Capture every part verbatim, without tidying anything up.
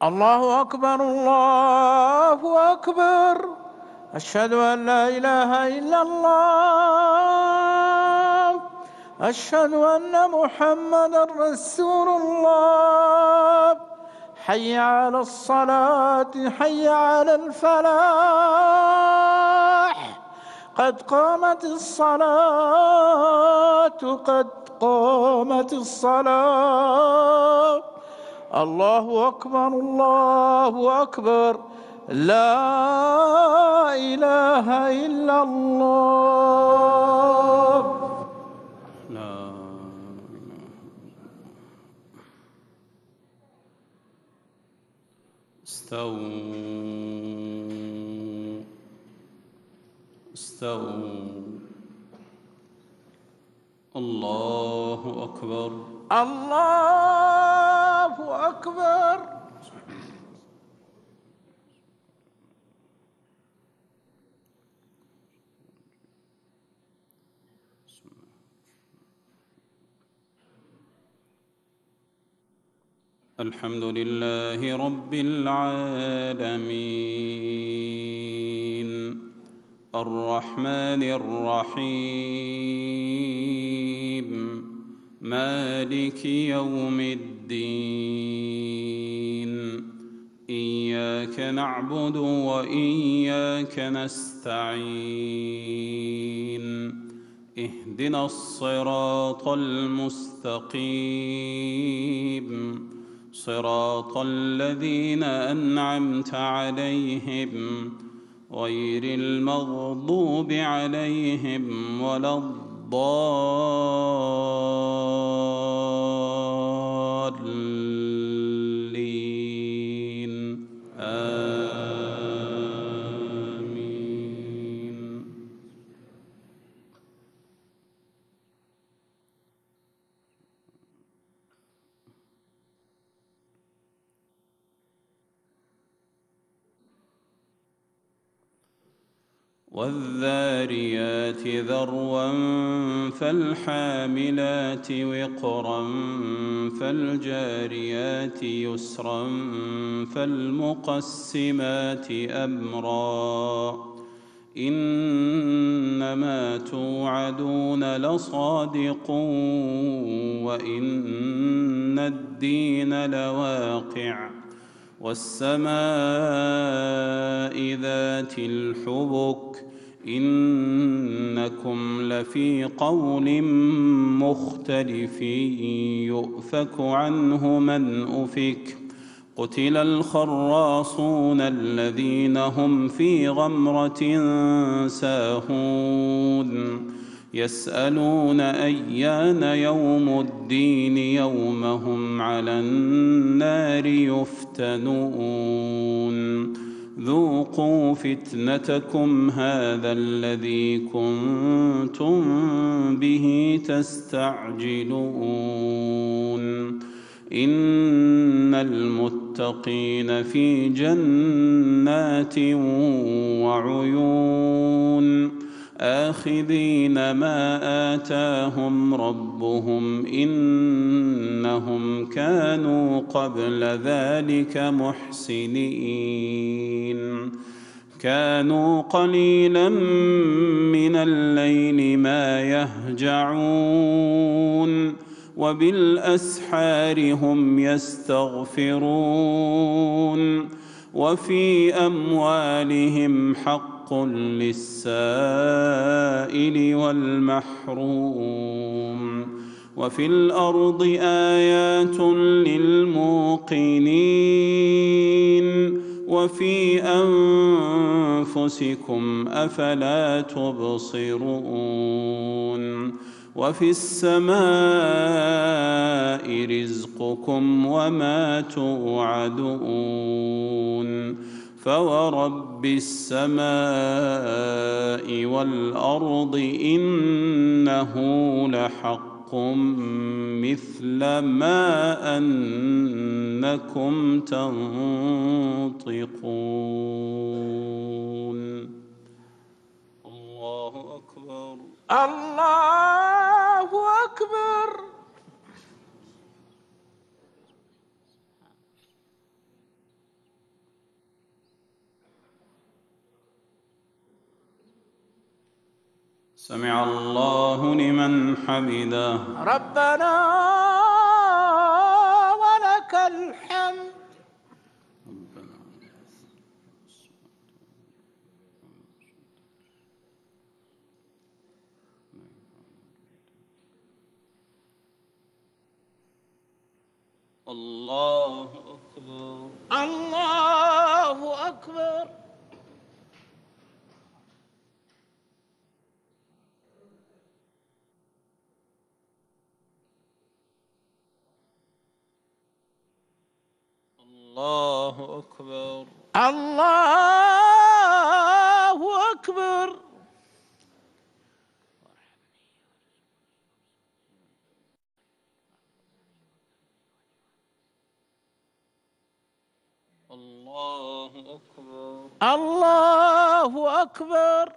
الله أكبر الله أكبر. أشهد أن لا إله إلا الله. أشهد أن محمدًا رسول الله. حي على الصلاة حي على الفلاح. قد قامت الصلاة قد قامت الصلاة. الله أكبر الله أكبر. لا إله إلا الله. لا استووا استووا. الله أكبر الله أكبر. الحمد لله رب العالمين الرحمن الرحيم مالك يوم الدين إياك نعبد وإياك نستعين اهدنا الصراط المستقيم صراط الذين أنعمت عليهم غير المغضوب عليهم ولا الضالين آمين. والذاريات ذروا فالحاملات وقرا فالجاريات يسرا فالمقسمات أمرا إنما توعدون لصادق وإن الدين لواقع والسماء ذات الحبك إنكم لفي قول مختلف يؤفك عنه من أفك قتل الخراصون الذين هم في غمرة ساهون يسألون أيان يوم الدين يوم هم على النار يفتنون ذوقوا فتنتكم هذا الذي كنتم به تستعجلون إن المتقين في جنات وعيون آخذين ما آتاهم ربهم إنهم كانوا قبل ذلك محسنين كانوا قليلا من الليل ما يهجعون وبالأسحار هم يستغفرون وفي أموالهم حق للسائل والمحروم وفي الأرض آيات للموقنين وفي أنفسكم أفلا تبصرون وفي السماء رزقكم وما توعدون فورب السماء والأرض إنه لحق مثل ما أنكم تنطقون. الله أكبر الله أكبر. سمع الله لمن حمده. ربنا ولك الحمد. الله أكبر. الله أكبر. الله أكبر. الله أكبر. الله أكبر. الله أكبر.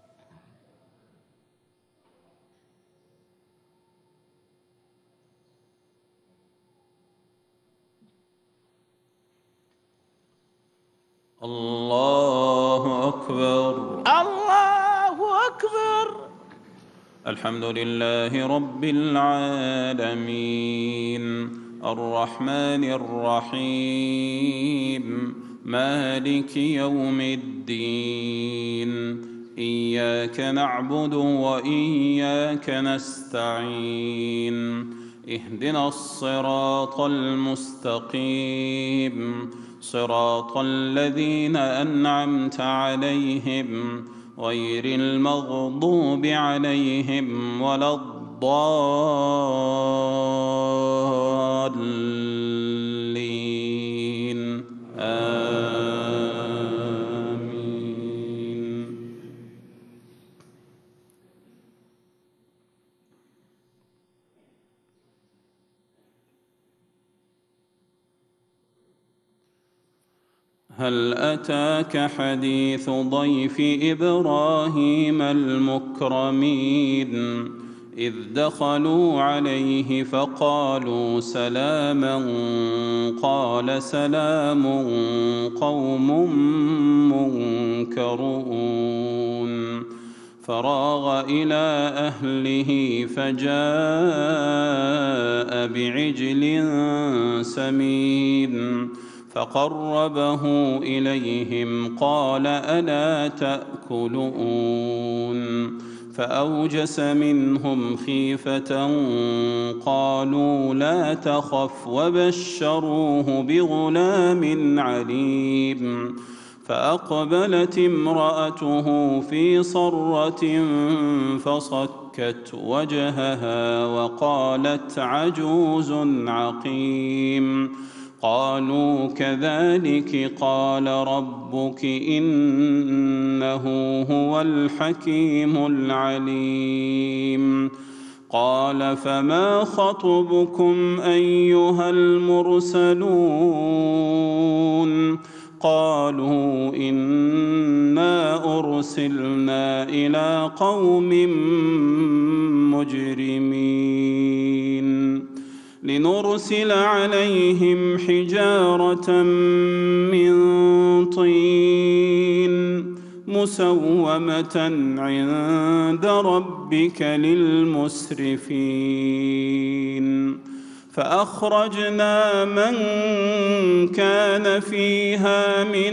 الله أكبر. الله أكبر. الحمد لله رب العالمين الرحمن الرحيم مالك يوم الدين إياك نعبد وإياك نستعين اهدنا الصراط المستقيم صراط الذين أنعمت عليهم غير المغضوب عليهم ولا الضالين آمين. هل أتاك حديث ضيف إبراهيم المكرمين إذ دخلوا عليه فقالوا سلاما قال سلام قوم منكرون فراغ إلى أهله فجاء بعجل سمين فقربه إليهم قال ألا تأكلون فأوجس منهم خيفة قالوا لا تخف وبشروه بغلام عليم فأقبلت امرأته في صرة فصكت وجهها وقالت عجوز عقيم قالوا كذلك قال ربك إنه هو الحكيم العليم قال فما خطبكم أيها المرسلون قالوا إنا أرسلنا إلى قوم مجرمين لنرسل عليهم حجارة من طين مسومة عند ربك للمسرفين فأخرجنا من كان فيها من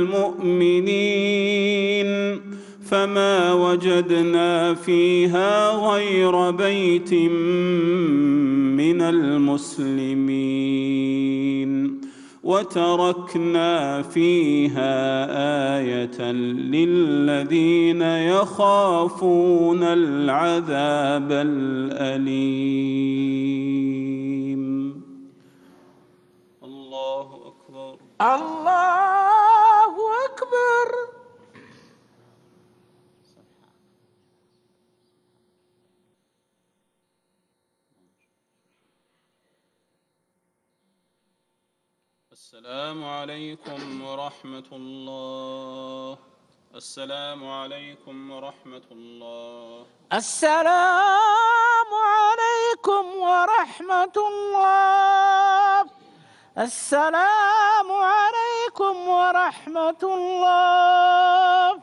المؤمنين فما وجدنا فيها غير بيت من المسلمين وتركنا فيها آية للذين يخافون العذاب الأليم. الله أكبر. الله أكبر. السلام عليكم ورحمة الله. السلام عليكم ورحمة الله. السلام عليكم ورحمة الله. السلام عليكم ورحمة الله.